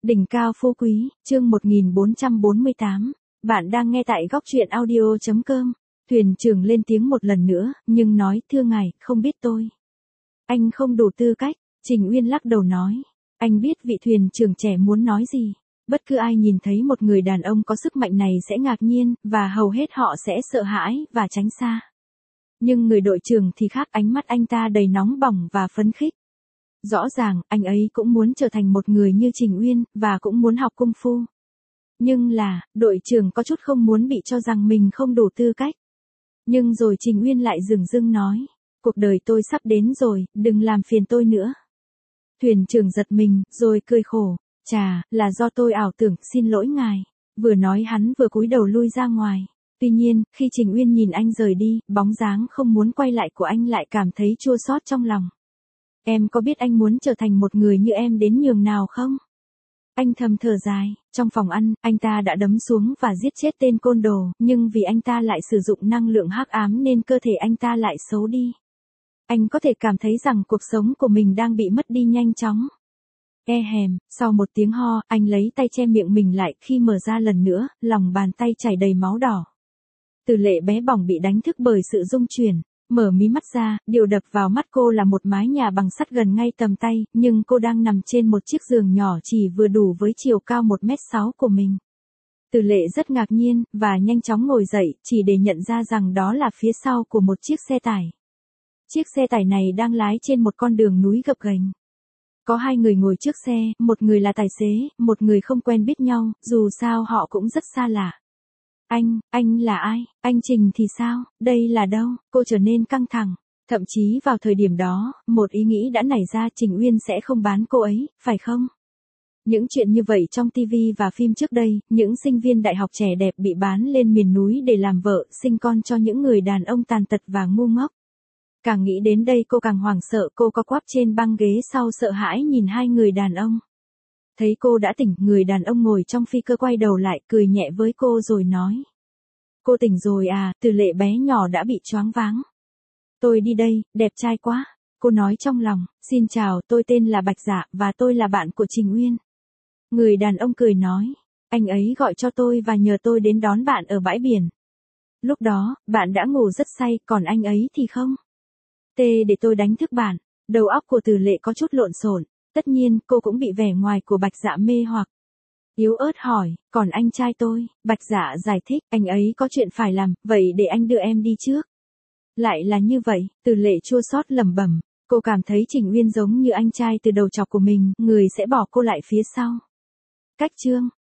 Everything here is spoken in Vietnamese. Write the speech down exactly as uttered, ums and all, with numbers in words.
Đỉnh cao phú quý, chương một nghìn bốn trăm bốn mươi tám. Bạn đang nghe tại góc truyện audio chấm com. Thuyền trưởng lên tiếng một lần nữa, nhưng nói, thưa ngài, không biết tôi. Anh không đủ tư cách, Trình Uyên lắc đầu nói. Anh biết vị thuyền trưởng trẻ muốn nói gì. Bất cứ ai nhìn thấy một người đàn ông có sức mạnh này sẽ ngạc nhiên, và hầu hết họ sẽ sợ hãi, và tránh xa. Nhưng người đội trưởng thì khác, ánh mắt anh ta đầy nóng bỏng và phấn khích. Rõ ràng, anh ấy cũng muốn trở thành một người như Trình Uyên, và cũng muốn học cung phu. Nhưng là, đội trưởng có chút không muốn bị cho rằng mình không đủ tư cách. Nhưng rồi Trình Uyên lại dửng dưng nói, cuộc đời tôi sắp đến rồi, đừng làm phiền tôi nữa. Thuyền trưởng giật mình, rồi cười khổ, chà, là do tôi ảo tưởng, xin lỗi ngài. Vừa nói hắn vừa cúi đầu lui ra ngoài. Tuy nhiên, khi Trình Uyên nhìn anh rời đi, bóng dáng không muốn quay lại của anh lại cảm thấy chua xót trong lòng. Em có biết anh muốn trở thành một người như em đến nhường nào không? Anh thầm thở dài, trong phòng ăn, anh ta đã đấm xuống và giết chết tên côn đồ, nhưng vì anh ta lại sử dụng năng lượng hắc ám nên cơ thể anh ta lại xấu đi. Anh có thể cảm thấy rằng cuộc sống của mình đang bị mất đi nhanh chóng. E hèm, sau một tiếng ho, anh lấy tay che miệng mình lại, khi mở ra lần nữa, lòng bàn tay chảy đầy máu đỏ. Từ Lệ bé bỏng bị đánh thức bởi sự rung chuyển. Mở mí mắt ra, điều đập vào mắt cô là một mái nhà bằng sắt gần ngay tầm tay, nhưng cô đang nằm trên một chiếc giường nhỏ chỉ vừa đủ với chiều cao một mét sáu của mình. Từ Lệ rất ngạc nhiên, và nhanh chóng ngồi dậy, chỉ để nhận ra rằng đó là phía sau của một chiếc xe tải. Chiếc xe tải này đang lái trên một con đường núi gập ghềnh. Có hai người ngồi trước xe, một người là tài xế, một người không quen biết nhau, dù sao họ cũng rất xa lạ. Anh, anh là ai? Anh Trình thì sao? Đây là đâu? Cô trở nên căng thẳng. Thậm chí vào thời điểm đó, một ý nghĩ đã nảy ra, Trình Uyên sẽ không bán cô ấy, phải không? Những chuyện như vậy trong ti vi và phim trước đây, những sinh viên đại học trẻ đẹp bị bán lên miền núi để làm vợ, sinh con cho những người đàn ông tàn tật và ngu ngốc. Càng nghĩ đến đây cô càng hoảng sợ, cô co quắp trên băng ghế sau sợ hãi nhìn hai người đàn ông. Thấy cô đã tỉnh, người đàn ông ngồi trong phi cơ quay đầu lại, cười nhẹ với cô rồi nói. Cô tỉnh rồi à? Từ Lệ bé nhỏ đã bị choáng váng. Tôi đi đây, đẹp trai quá. Cô nói trong lòng, xin chào, tôi tên là Bạch Dạ, và tôi là bạn của Trình Uyên. Người đàn ông cười nói, anh ấy gọi cho tôi và nhờ tôi đến đón bạn ở bãi biển. Lúc đó, bạn đã ngủ rất say, còn anh ấy thì không. Tê để tôi đánh thức bạn. Đầu óc của Từ Lệ có chút lộn xộn. Tất nhiên, cô cũng bị vẻ ngoài của Bạch Dạ mê hoặc. Yếu ớt hỏi, còn anh trai tôi? Bạch Dạ giải thích, anh ấy có chuyện phải làm, vậy để anh đưa em đi trước. Lại là như vậy, Từ Lệ chua xót lẩm bẩm, cô cảm thấy Trình Uyên giống như anh trai từ đầu chọc của mình, người sẽ bỏ cô lại phía sau. Cách chương